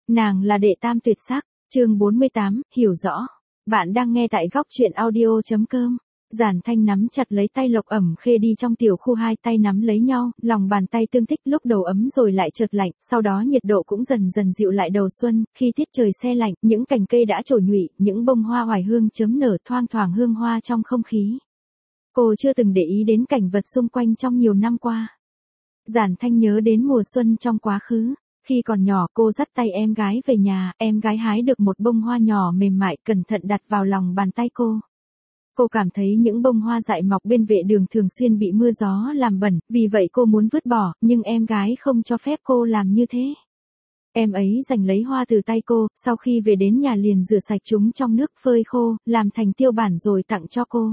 Nàng là đệ tam tuyệt sắc, chương 48, hiểu rõ. Bạn đang nghe tại góc truyện audio.com. Giản Thanh nắm chặt lấy tay Lộc Ẩm Khê đi trong tiểu khu, hai tay nắm lấy nhau, lòng bàn tay tương thích, lúc đầu ấm rồi lại chợt lạnh, sau đó nhiệt độ cũng dần dần dịu lại. Đầu xuân, khi tiết trời se lạnh, những cành cây đã trổ nhụy, những bông hoa oải hương chớm nở, thoang thoảng hương hoa trong không khí. Cô chưa từng để ý đến cảnh vật xung quanh trong nhiều năm qua. Giản Thanh nhớ đến mùa xuân trong quá khứ. Khi còn nhỏ, cô dắt tay em gái về nhà, em gái hái được một bông hoa nhỏ mềm mại, cẩn thận đặt vào lòng bàn tay cô. Cô cảm thấy những bông hoa dại mọc bên vệ đường thường xuyên bị mưa gió làm bẩn, vì vậy cô muốn vứt bỏ, nhưng em gái không cho phép cô làm như thế. Em ấy giành lấy hoa từ tay cô, sau khi về đến nhà liền rửa sạch chúng trong nước phơi khô, làm thành tiêu bản rồi tặng cho cô.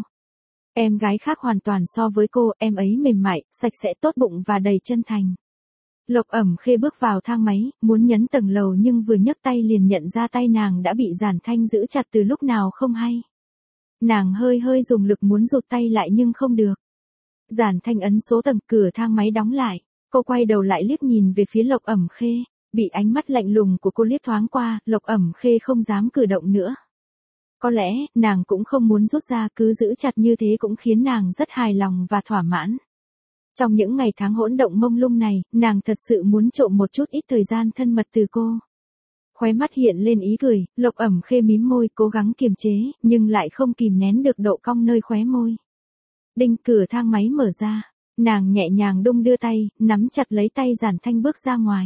Em gái khác hoàn toàn so với cô, em ấy mềm mại, sạch sẽ, tốt bụng và đầy chân thành. Lộc Ẩm Khê bước vào thang máy, muốn nhấn tầng lầu nhưng vừa nhấc tay liền nhận ra tay nàng đã bị Giản Thanh giữ chặt từ lúc nào không hay. Nàng hơi dùng lực muốn rụt tay lại nhưng không được. Giản Thanh ấn số tầng, cửa thang máy đóng lại. Cô quay đầu lại liếc nhìn về phía Lộc Ẩm Khê, bị ánh mắt lạnh lùng của cô liếc thoáng qua, Lộc Ẩm Khê không dám cử động nữa. Có lẽ, nàng cũng không muốn rút ra, cứ giữ chặt như thế cũng khiến nàng rất hài lòng và thỏa mãn. Trong những ngày tháng hỗn động mông lung này, nàng thật sự muốn trộm một chút ít thời gian thân mật từ cô. Khóe mắt hiện lên ý cười, Lộc Ẩm Khê mím môi, cố gắng kiềm chế, nhưng lại không kìm nén được độ cong nơi khóe môi. Đinh, cửa thang máy mở ra, nàng nhẹ nhàng đung đưa tay, nắm chặt lấy tay Giản Thanh bước ra ngoài.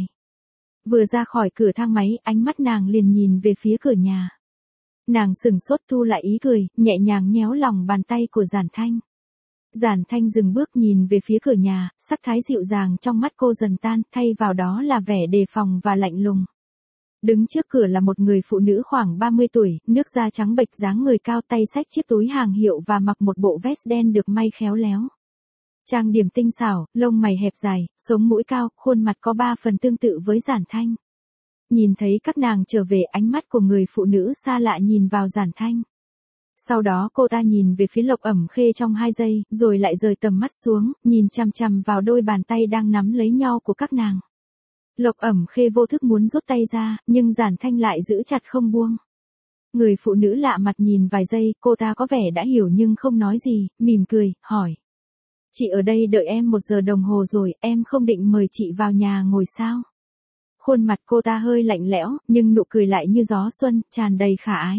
Vừa ra khỏi cửa thang máy, ánh mắt nàng liền nhìn về phía cửa nhà. Nàng sừng sốt thu lại ý cười, nhẹ nhàng nhéo lòng bàn tay của Giản Thanh. Giản Thanh dừng bước nhìn về phía cửa nhà, sắc thái dịu dàng trong mắt cô dần tan, thay vào đó là vẻ đề phòng và lạnh lùng. Đứng trước cửa là một người phụ nữ khoảng 30 tuổi, nước da trắng bệch, dáng người cao, tay xách chiếc túi hàng hiệu và mặc một bộ vest đen được may khéo léo. Trang điểm tinh xảo, lông mày hẹp dài, sống mũi cao, khuôn mặt có 3 phần tương tự với Giản Thanh. Nhìn thấy các nàng trở về, ánh mắt của người phụ nữ xa lạ nhìn vào Giản Thanh. Sau đó cô ta nhìn về phía Lộc Ẩm Khê trong 2 giây, rồi lại rời tầm mắt xuống, nhìn chằm chằm vào đôi bàn tay đang nắm lấy nhau của các nàng. Lộc Ẩm Khê vô thức muốn rút tay ra, nhưng Giản Thanh lại giữ chặt không buông. Người phụ nữ lạ mặt nhìn vài giây, cô ta có vẻ đã hiểu nhưng không nói gì, mỉm cười, hỏi. Chị ở đây đợi em 1 giờ đồng hồ rồi, em không định mời chị vào nhà ngồi sao? Khuôn mặt cô ta hơi lạnh lẽo, nhưng nụ cười lại như gió xuân, tràn đầy khả ái.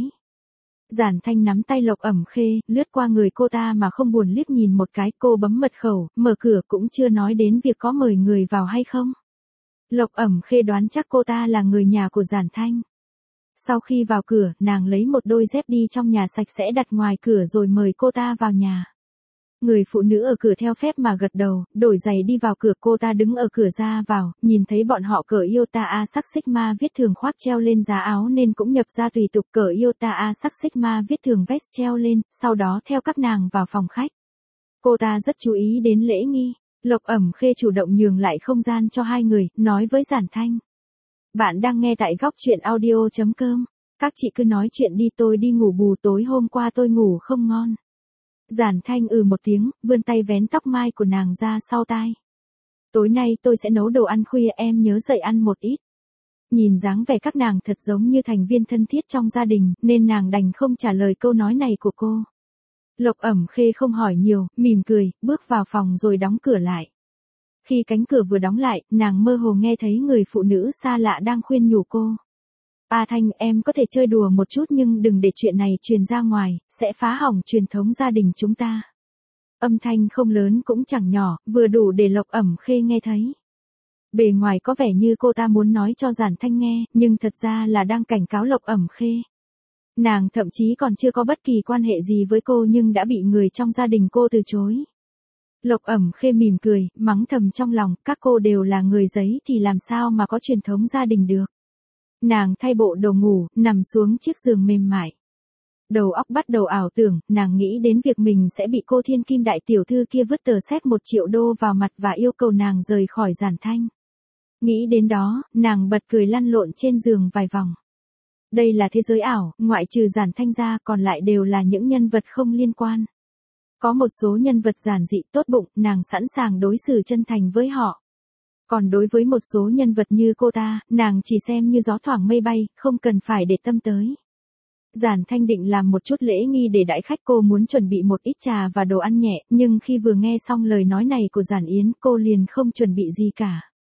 Giản Thanh nắm tay Lộc Ẩm Khê, lướt qua người cô ta mà không buồn liếc nhìn một cái, cô bấm mật khẩu, mở cửa, cũng chưa nói đến việc có mời người vào hay không. Lộc Ẩm Khê đoán chắc cô ta là người nhà của Giản Thanh. Sau khi vào cửa, nàng lấy một đôi dép đi trong nhà sạch sẽ đặt ngoài cửa rồi mời cô ta vào nhà. Người phụ nữ ở cửa theo phép mà gật đầu, đổi giày đi vào cửa. Cô ta đứng ở cửa ra vào, nhìn thấy bọn họ cởi Iota A sắc Sigma viết thường khoác treo lên giá áo nên cũng nhập ra tùy tục cởi Iota A sắc Sigma viết thường vest treo lên, sau đó theo các nàng vào phòng khách. Cô ta rất chú ý đến lễ nghi. Lộc Ẩm Khê chủ động nhường lại không gian cho hai người, nói với Giản Thanh. Bạn đang nghe tại góc truyện audio.com. Các chị cứ nói chuyện đi, tôi đi ngủ bù, tối hôm qua tôi ngủ không ngon. Giản Thanh một tiếng, vươn tay vén tóc mai của nàng ra sau tai. Tối nay tôi sẽ nấu đồ ăn khuya, em nhớ dậy ăn một ít. Nhìn dáng vẻ các nàng thật giống như thành viên thân thiết trong gia đình, nên nàng đành không trả lời câu nói này của cô. Lộc Ẩm Khê không hỏi nhiều, mỉm cười, bước vào phòng rồi đóng cửa lại. Khi cánh cửa vừa đóng lại, nàng mơ hồ nghe thấy người phụ nữ xa lạ đang khuyên nhủ cô. A Thanh, em có thể chơi đùa một chút nhưng đừng để chuyện này truyền ra ngoài, sẽ phá hỏng truyền thống gia đình chúng ta. Âm thanh không lớn cũng chẳng nhỏ, vừa đủ để Lộc Ẩm Khê nghe thấy. Bề ngoài có vẻ như cô ta muốn nói cho Giản Thanh nghe, nhưng thật ra là đang cảnh cáo Lộc Ẩm Khê. Nàng thậm chí còn chưa có bất kỳ quan hệ gì với cô nhưng đã bị người trong gia đình cô từ chối. Lộc Ẩm Khê mỉm cười, mắng thầm trong lòng, các cô đều là người giấy thì làm sao mà có truyền thống gia đình được. Nàng thay bộ đồ ngủ, nằm xuống chiếc giường mềm mại. Đầu óc bắt đầu ảo tưởng, nàng nghĩ đến việc mình sẽ bị cô thiên kim đại tiểu thư kia vứt tờ séc 1 triệu đô vào mặt và yêu cầu nàng rời khỏi Giản Thanh. Nghĩ đến đó, nàng bật cười lăn lộn trên giường vài vòng. Đây là thế giới ảo, ngoại trừ Giản Thanh ra còn lại đều là những nhân vật không liên quan. Có một số nhân vật giản dị tốt bụng, nàng sẵn sàng đối xử chân thành với họ. Còn đối với một số nhân vật như cô ta, nàng chỉ xem như gió thoảng mây bay, không cần phải để tâm tới. Giản Thanh định làm một chút lễ nghi để đãi khách, cô muốn chuẩn bị một ít trà và đồ ăn nhẹ, nhưng khi vừa nghe xong lời nói này của Giản Yến, cô liền không chuẩn bị gì cả.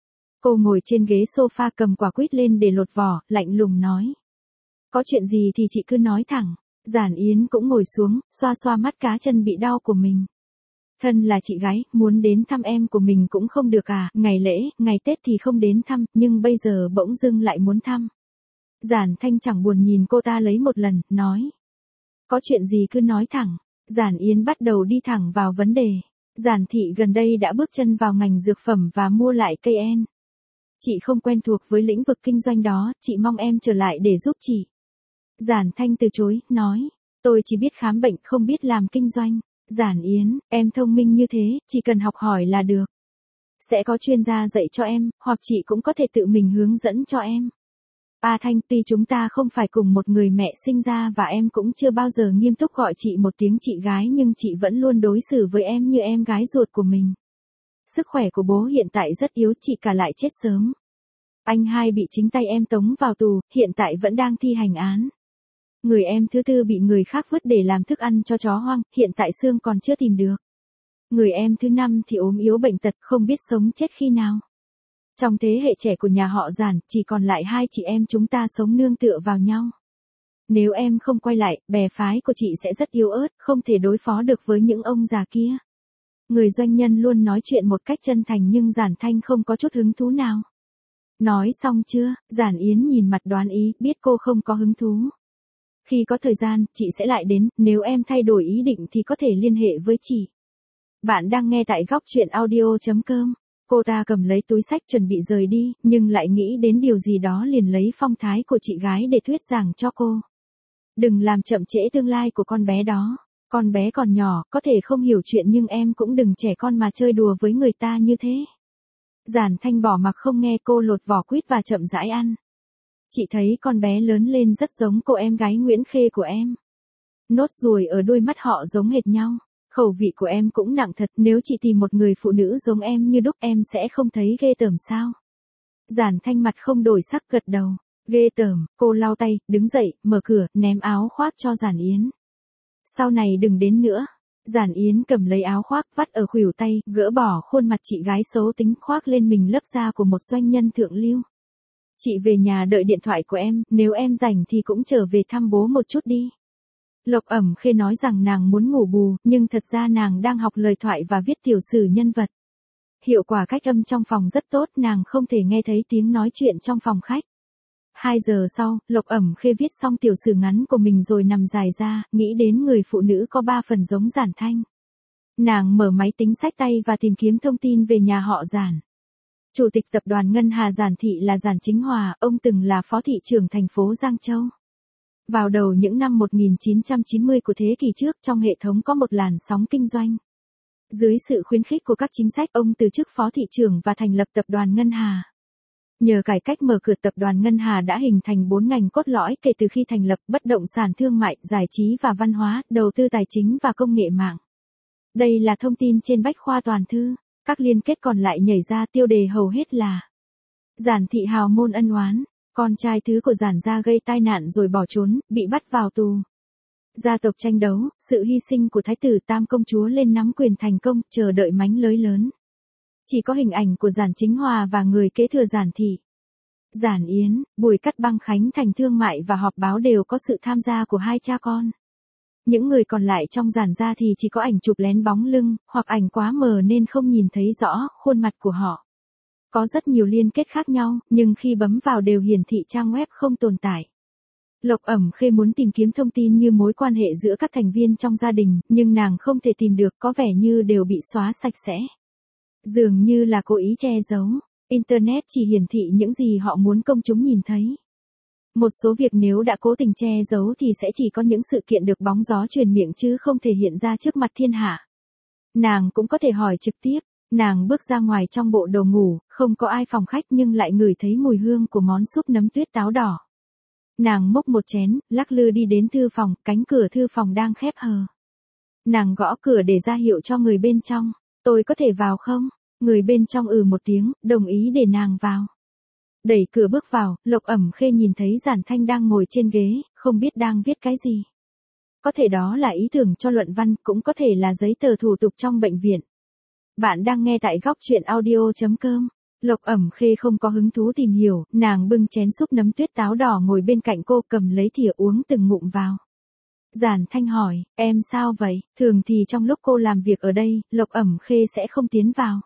Cô ngồi trên ghế sofa cầm quả quýt lên để lột vỏ, lạnh lùng nói. Có chuyện gì thì chị cứ nói thẳng. Giản Yến cũng ngồi xuống, xoa xoa mắt cá chân bị đau của mình. Thân là chị gái, muốn đến thăm em của mình cũng không được à, ngày lễ, ngày Tết thì không đến thăm, nhưng bây giờ bỗng dưng lại muốn thăm. Giản Thanh chẳng buồn nhìn cô ta lấy một lần, nói. Có chuyện gì cứ nói thẳng. Giản Yến bắt đầu đi thẳng vào vấn đề. Giản thị gần đây đã bước chân vào ngành dược phẩm và mua lại cây en. Chị không quen thuộc với lĩnh vực kinh doanh đó, chị mong em trở lại để giúp chị. Giản Thanh từ chối, nói. Tôi chỉ biết khám bệnh, không biết làm kinh doanh. Giản Yến, em thông minh như thế, chỉ cần học hỏi là được. Sẽ có chuyên gia dạy cho em, hoặc chị cũng có thể tự mình hướng dẫn cho em. Thanh, tuy chúng ta không phải cùng một người mẹ sinh ra và em cũng chưa bao giờ nghiêm túc gọi chị một tiếng chị gái, nhưng chị vẫn luôn đối xử với em như em gái ruột của mình. Sức khỏe của bố hiện tại rất yếu, chị cả lại chết sớm. Anh hai bị chính tay em tống vào tù, hiện tại vẫn đang thi hành án. Người em thứ tư bị người khác vứt để làm thức ăn cho chó hoang, hiện tại xương còn chưa tìm được. Người em thứ năm thì ốm yếu bệnh tật, không biết sống chết khi nào. Trong thế hệ trẻ của nhà họ Giản, chỉ còn lại hai chị em chúng ta sống nương tựa vào nhau. Nếu em không quay lại, bè phái của chị sẽ rất yếu ớt, không thể đối phó được với những ông già kia. Người doanh nhân luôn nói chuyện một cách chân thành nhưng Giản Thanh không có chút hứng thú nào. Nói xong chưa? Giản Yến nhìn mặt đoán ý, biết cô không có hứng thú. Khi có thời gian, chị sẽ lại đến, nếu em thay đổi ý định thì có thể liên hệ với chị. Bạn đang nghe tại góc truyện audio.com. Cô ta cầm lấy túi xách chuẩn bị rời đi, nhưng lại nghĩ đến điều gì đó liền lấy phong thái của chị gái để thuyết giảng cho cô. Đừng làm chậm trễ tương lai của con bé đó. Con bé còn nhỏ, có thể không hiểu chuyện nhưng em cũng đừng trẻ con mà chơi đùa với người ta như thế. Giản Thanh bỏ mặc không nghe, cô lột vỏ quýt và chậm rãi ăn. Chị thấy con bé lớn lên rất giống cô em gái Nguyễn Khê của em. Nốt ruồi ở đôi mắt họ giống hệt nhau. Khẩu vị của em cũng nặng thật, nếu chị tìm một người phụ nữ giống em như đúc em sẽ không thấy ghê tởm sao? Giản Thanh mặt không đổi sắc gật đầu. Ghê tởm, cô lau tay, đứng dậy, mở cửa, ném áo khoác cho Giản Yến. Sau này đừng đến nữa. Giản Yến cầm lấy áo khoác vắt ở khuỷu tay, gỡ bỏ khuôn mặt chị gái xấu tính khoác lên mình lớp da của một doanh nhân thượng lưu. Chị về nhà đợi điện thoại của em, nếu em rảnh thì cũng trở về thăm bố một chút đi. Lộc Ẩm Khê nói rằng nàng muốn ngủ bù, nhưng thật ra nàng đang học lời thoại và viết tiểu sử nhân vật. Hiệu quả cách âm trong phòng rất tốt, nàng không thể nghe thấy tiếng nói chuyện trong phòng khách. 2 giờ sau, Lộc Ẩm Khê viết xong tiểu sử ngắn của mình rồi nằm dài ra, nghĩ đến người phụ nữ có 3 phần giống Giản Thanh. Nàng mở máy tính xách tay và tìm kiếm thông tin về nhà họ Giản. Chủ tịch tập đoàn Ngân Hà Giản Thị là Giản Chính Hòa, ông từng là phó thị trưởng thành phố Giang Châu. Vào đầu những năm 1990 của thế kỷ trước, trong hệ thống có một làn sóng kinh doanh. Dưới sự khuyến khích của các chính sách, ông từ chức phó thị trưởng và thành lập tập đoàn Ngân Hà. Nhờ cải cách mở cửa, tập đoàn Ngân Hà đã hình thành 4 ngành cốt lõi kể từ khi thành lập: bất động sản, thương mại, giải trí và văn hóa, đầu tư tài chính và công nghệ mạng. Đây là thông tin trên bách khoa toàn thư. Các liên kết còn lại nhảy ra, tiêu đề hầu hết là Giản thị hào môn ân oán. Con trai thứ của Giản gia gây tai nạn rồi bỏ trốn, bị bắt vào tù. Gia tộc tranh đấu, sự hy sinh của thái tử Tam công chúa lên nắm quyền thành công, chờ đợi mánh lới lớn. Chỉ có hình ảnh của Giản Chính Hòa và người kế thừa Giản thị. Giản Yến, buổi cắt băng khánh thành thương mại và họp báo đều có sự tham gia của hai cha con. Những người còn lại trong Giản gia thì chỉ có ảnh chụp lén bóng lưng, hoặc ảnh quá mờ nên không nhìn thấy rõ khuôn mặt của họ. Có rất nhiều liên kết khác nhau, nhưng khi bấm vào đều hiển thị trang web không tồn tại. Lộc Ẩm Khê muốn tìm kiếm thông tin như mối quan hệ giữa các thành viên trong gia đình, nhưng nàng không thể tìm được, có vẻ như đều bị xóa sạch sẽ. Dường như là cố ý che giấu. Internet chỉ hiển thị những gì họ muốn công chúng nhìn thấy. Một số việc nếu đã cố tình che giấu thì sẽ chỉ có những sự kiện được bóng gió truyền miệng chứ không thể hiện ra trước mặt thiên hạ. Nàng cũng có thể hỏi trực tiếp. Nàng bước ra ngoài trong bộ đồ ngủ, không có ai phòng khách nhưng lại ngửi thấy mùi hương của món súp nấm tuyết táo đỏ. Nàng múc một chén, lắc lư đi đến thư phòng, cánh cửa thư phòng đang khép hờ. Nàng gõ cửa để ra hiệu cho người bên trong. Tôi có thể vào không? Người bên trong một tiếng, đồng ý để nàng vào. Đẩy cửa bước vào, Lộc Ẩm Khê nhìn thấy Giản Thanh đang ngồi trên ghế, không biết đang viết cái gì. Có thể đó là ý tưởng cho luận văn, cũng có thể là giấy tờ thủ tục trong bệnh viện. Bạn đang nghe tại góc truyện audio.com. Lộc Ẩm Khê không có hứng thú tìm hiểu, nàng bưng chén súp nấm tuyết táo đỏ ngồi bên cạnh cô, cầm lấy thìa uống từng ngụm vào. Giản Thanh hỏi, em sao vậy? Thường thì trong lúc cô làm việc ở đây, Lộc Ẩm Khê sẽ không tiến vào.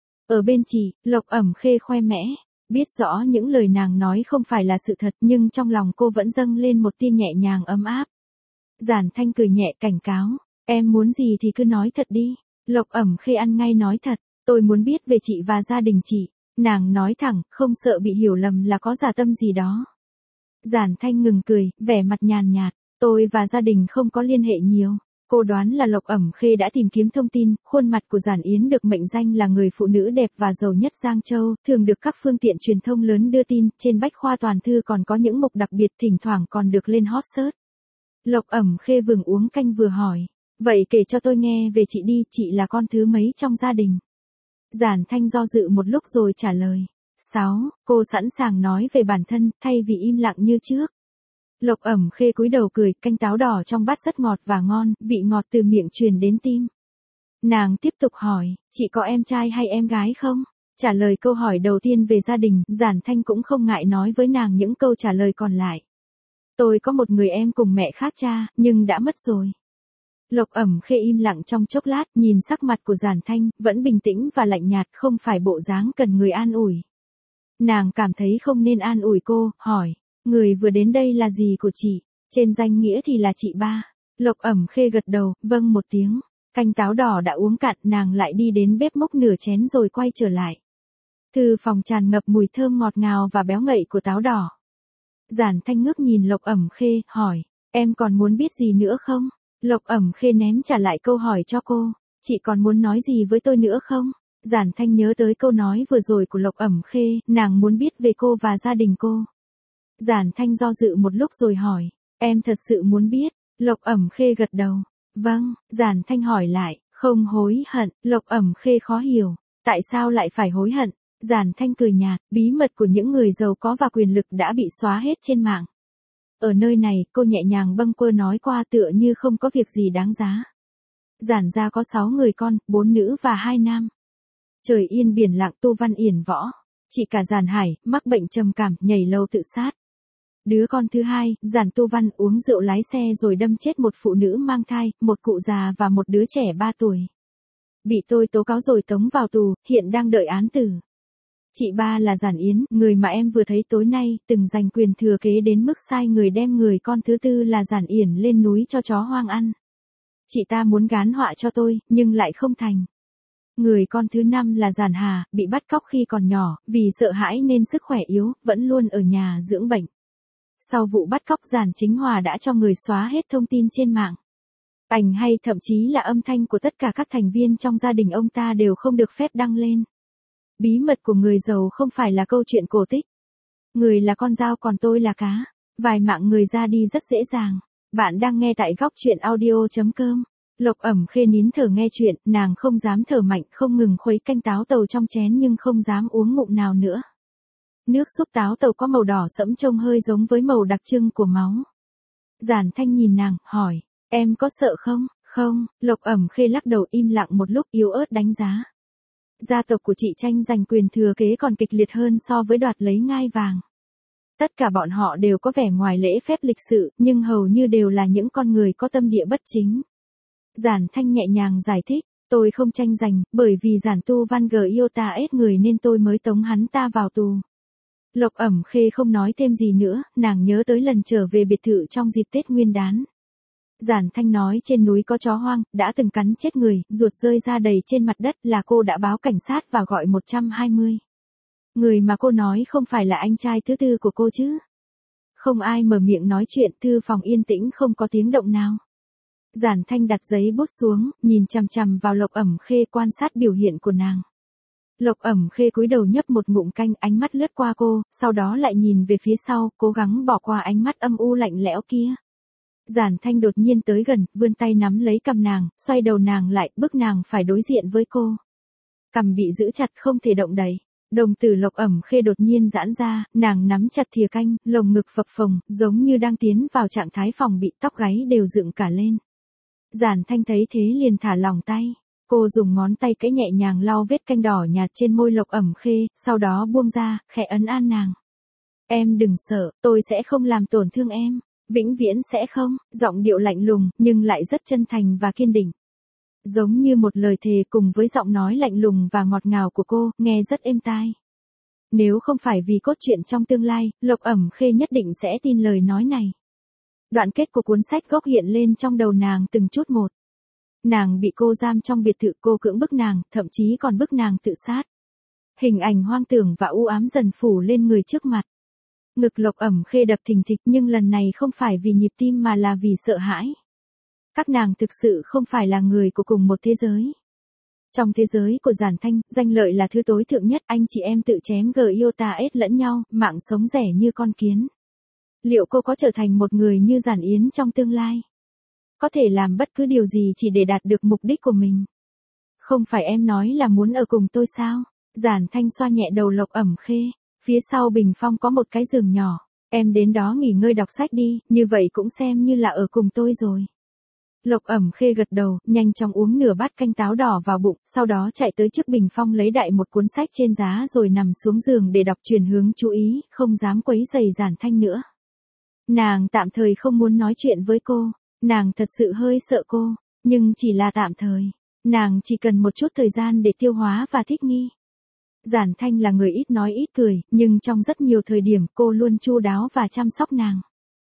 Ở bên chị, Lộc Ẩm Khê khoe mẽ, biết rõ những lời nàng nói không phải là sự thật, nhưng trong lòng cô vẫn dâng lên một tia nhẹ nhàng ấm áp. Giản Thanh cười nhẹ cảnh cáo, em muốn gì thì cứ nói thật đi. Lộc Ẩm Khê ăn ngay nói thật, tôi muốn biết về chị và gia đình chị. Nàng nói thẳng, không sợ bị hiểu lầm là có giả tâm gì đó. Giản Thanh ngừng cười, vẻ mặt nhàn nhạt, tôi và gia đình không có liên hệ nhiều. Cô đoán là Lộc Ẩm Khê đã tìm kiếm thông tin, khuôn mặt của Giản Yến được mệnh danh là người phụ nữ đẹp và giàu nhất Giang Châu, thường được các phương tiện truyền thông lớn đưa tin, trên bách khoa toàn thư còn có những mục đặc biệt, thỉnh thoảng còn được lên hot search. Lộc Ẩm Khê vừa uống canh vừa hỏi, vậy kể cho tôi nghe về chị đi, chị là con thứ mấy trong gia đình? Giản Thanh do dự một lúc rồi trả lời, 6, cô sẵn sàng nói về bản thân, thay vì im lặng như trước. Lộc Ẩm Khê cúi đầu cười, canh táo đỏ trong bát rất ngọt và ngon, vị ngọt từ miệng truyền đến tim. Nàng tiếp tục hỏi, chị có em trai hay em gái không? Trả lời câu hỏi đầu tiên về gia đình, Giản Thanh cũng không ngại nói với nàng những câu trả lời còn lại. Tôi có một người em cùng mẹ khác cha, nhưng đã mất rồi. Lộc Ẩm Khê im lặng trong chốc lát, nhìn sắc mặt của Giản Thanh, vẫn bình tĩnh và lạnh nhạt, không phải bộ dáng cần người an ủi. Nàng cảm thấy không nên an ủi cô, hỏi, người vừa đến đây là gì của chị? Trên danh nghĩa thì là chị ba. Lộc Ẩm Khê gật đầu, vâng một tiếng. Canh táo đỏ đã uống cạn, nàng lại đi đến bếp múc nửa chén rồi quay trở lại. Thư phòng tràn ngập mùi thơm ngọt ngào và béo ngậy của táo đỏ. Giản Thanh ngước nhìn Lộc Ẩm Khê, hỏi, em còn muốn biết gì nữa không? Lộc Ẩm Khê ném trả lại câu hỏi cho cô, chị còn muốn nói gì với tôi nữa không? Giản Thanh nhớ tới câu nói vừa rồi của Lộc Ẩm Khê, nàng muốn biết về cô và gia đình cô. Giản Thanh do dự một lúc rồi hỏi, em thật sự muốn biết? Lộc Ẩm Khê gật đầu, vâng. Giản Thanh hỏi lại, không hối hận? Lộc Ẩm Khê khó hiểu, tại sao lại phải hối hận? Giản Thanh cười nhạt, bí mật của những người giàu có và quyền lực đã bị xóa hết trên mạng. Ở nơi này, cô nhẹ nhàng bâng quơ nói qua tựa như không có việc gì đáng giá. Giản gia có 6 người con, 4 nữ và 2 nam. Trời yên biển lặng, tu văn yển võ. Chị cả Giản Hải, mắc bệnh trầm cảm, nhảy lầu tự sát. Đứa con thứ hai, Giản Tu Văn uống rượu lái xe rồi đâm chết một phụ nữ mang thai, một cụ già và một đứa trẻ 3 tuổi. Bị tôi tố cáo rồi tống vào tù, hiện đang đợi án tử. Chị ba là Giản Yến, người mà em vừa thấy tối nay, từng giành quyền thừa kế đến mức sai người đem người con thứ tư là Giản Yển lên núi cho chó hoang ăn. Chị ta muốn gán họa cho tôi, nhưng lại không thành. Người con thứ 5 là Giản Hà, bị bắt cóc khi còn nhỏ, vì sợ hãi nên sức khỏe yếu, vẫn luôn ở nhà dưỡng bệnh. Sau vụ bắt cóc, Giản Chính Hòa đã cho người xóa hết thông tin trên mạng. Ảnh hay thậm chí là âm thanh của tất cả các thành viên trong gia đình ông ta đều không được phép đăng lên. Bí mật của người giàu không phải là câu chuyện cổ tích. Người là con dao còn tôi là cá. Vài mạng người ra đi rất dễ dàng. Bạn đang nghe tại góc truyện audio.com. Lộc Ẩm Khê nín thở nghe chuyện, nàng không dám thở mạnh, không ngừng khuấy canh táo tàu trong chén nhưng không dám uống ngụm nào nữa. Nước súp táo tàu có màu đỏ sẫm trông hơi giống với màu đặc trưng của máu. Giản Thanh nhìn nàng, hỏi, em có sợ không? Không. Lộc Ẩm Khê lắc đầu im lặng một lúc, yếu ớt đánh giá. Gia tộc của chị tranh giành quyền thừa kế còn kịch liệt hơn so với đoạt lấy ngai vàng. Tất cả bọn họ đều có vẻ ngoài lễ phép lịch sự, nhưng hầu như đều là những con người có tâm địa bất chính. Giản Thanh nhẹ nhàng giải thích, tôi không tranh giành, bởi vì Giản Tu Văn yêu ta ết người nên tôi mới tống hắn ta vào tù. Lộc Ẩm Khê không nói thêm gì nữa, nàng nhớ tới lần trở về biệt thự trong dịp Tết Nguyên đán. Giản Thanh nói trên núi có chó hoang, đã từng cắn chết người, ruột rơi ra đầy trên mặt đất, là cô đã báo cảnh sát và gọi 120. Người mà cô nói không phải là anh trai thứ tư của cô chứ? Không ai mở miệng nói chuyện, thư phòng yên tĩnh không có tiếng động nào. Giản Thanh đặt giấy bút xuống, nhìn chằm chằm vào Lộc Ẩm Khê, quan sát biểu hiện của nàng. Lộc Ẩm Khê cúi đầu nhấp một ngụm canh, ánh mắt lướt qua cô, sau đó lại nhìn về phía sau, cố gắng bỏ qua ánh mắt âm u lạnh lẽo kia. Giản Thanh đột nhiên tới gần, vươn tay nắm lấy cằm nàng, xoay đầu nàng lại, bức nàng phải đối diện với cô. Cằm bị giữ chặt không thể động đậy. Đồng tử Lộc Ẩm Khê đột nhiên giãn ra, nàng nắm chặt thìa canh, lồng ngực phập phồng, giống như đang tiến vào trạng thái phòng bị, tóc gáy đều dựng cả lên. Giản Thanh thấy thế liền thả lỏng tay. Cô dùng ngón tay kẽ nhẹ nhàng lau vết canh đỏ nhạt trên môi Lộc Ẩm Khê, sau đó buông ra, khẽ ấn an nàng. Em đừng sợ, tôi sẽ không làm tổn thương em. Vĩnh viễn sẽ không, giọng điệu lạnh lùng, nhưng lại rất chân thành và kiên định. Giống như một lời thề cùng với giọng nói lạnh lùng và ngọt ngào của cô, nghe rất êm tai. Nếu không phải vì cốt truyện trong tương lai, Lộc Ẩm Khê nhất định sẽ tin lời nói này. Đoạn kết của cuốn sách gốc hiện lên trong đầu nàng từng chút một. Nàng bị cô giam trong biệt thự, cô cưỡng bức nàng, thậm chí còn bức nàng tự sát. Hình ảnh hoang tưởng và u ám dần phủ lên người trước mặt. Ngực Lộc Ẩm Khê đập thình thịch, nhưng lần này không phải vì nhịp tim mà là vì sợ hãi. Các nàng thực sự không phải là người của cùng một thế giới. Trong thế giới của Giản Thanh, danh lợi là thứ tối thượng nhất, anh chị em tự chém GIOTA lẫn nhau, mạng sống rẻ như con kiến. Liệu cô có trở thành một người như Giản Yến trong tương lai? Có thể làm bất cứ điều gì chỉ để đạt được mục đích của mình. Không phải em nói là muốn ở cùng tôi sao? Giản Thanh xoa nhẹ đầu Lộc Ẩm Khê. Phía sau bình phong có một cái giường nhỏ. Em đến đó nghỉ ngơi đọc sách đi, như vậy cũng xem như là ở cùng tôi rồi. Lộc Ẩm Khê gật đầu, nhanh chóng uống nửa bát canh táo đỏ vào bụng, sau đó chạy tới trước bình phong lấy đại một cuốn sách trên giá rồi nằm xuống giường để đọc, chuyển hướng chú ý, không dám quấy rầy Giản Thanh nữa. Nàng tạm thời không muốn nói chuyện với cô, nàng thật sự hơi sợ cô, nhưng chỉ là tạm thời. Nàng chỉ cần một chút thời gian để tiêu hóa và thích nghi. Giản Thanh là người ít nói ít cười, nhưng trong rất nhiều thời điểm cô luôn chu đáo và chăm sóc nàng.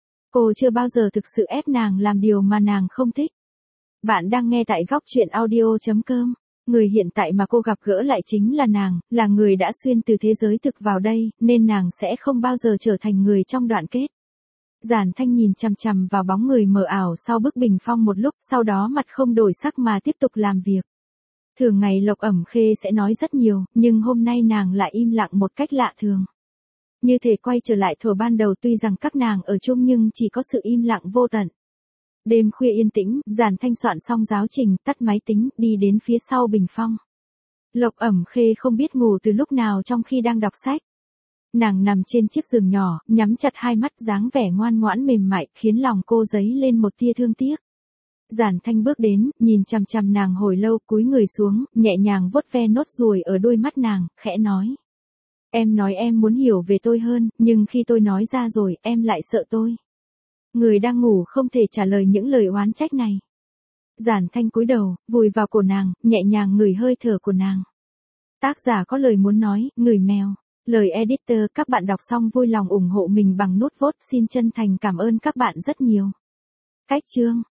Cô chưa bao giờ thực sự ép nàng làm điều mà nàng không thích. Bạn đang nghe tại góc truyện audio.com. Người hiện tại mà cô gặp gỡ lại chính là nàng, là người đã xuyên từ thế giới thực vào đây, nên nàng sẽ không bao giờ trở thành người trong đoạn kết. Giản Thanh nhìn chằm chằm vào bóng người mờ ảo sau bức bình phong một lúc, sau đó mặt không đổi sắc mà tiếp tục làm việc. Thường ngày Lộc Ẩm Khê sẽ nói rất nhiều, nhưng hôm nay nàng lại im lặng một cách lạ thường. Như thể quay trở lại thuở ban đầu, tuy rằng các nàng ở chung nhưng chỉ có sự im lặng vô tận. Đêm khuya yên tĩnh, Giản Thanh soạn xong giáo trình, tắt máy tính, đi đến phía sau bình phong. Lộc Ẩm Khê không biết ngủ từ lúc nào trong khi đang đọc sách. Nàng nằm trên chiếc giường nhỏ, nhắm chặt hai mắt, dáng vẻ ngoan ngoãn mềm mại, khiến lòng cô dấy lên một tia thương tiếc. Giản Thanh bước đến, nhìn chằm chằm nàng hồi lâu, cúi người xuống, nhẹ nhàng vuốt ve nốt ruồi ở đôi mắt nàng, khẽ nói. Em nói em muốn hiểu về tôi hơn, nhưng khi tôi nói ra rồi, em lại sợ tôi. Người đang ngủ không thể trả lời những lời oán trách này. Giản Thanh cúi đầu, vùi vào cổ nàng, nhẹ nhàng ngửi hơi thở của nàng. Tác giả có lời muốn nói, ngửi mèo. Lời editor, các bạn đọc xong vui lòng ủng hộ mình bằng nút vote, xin chân thành cảm ơn các bạn rất nhiều. Cách chương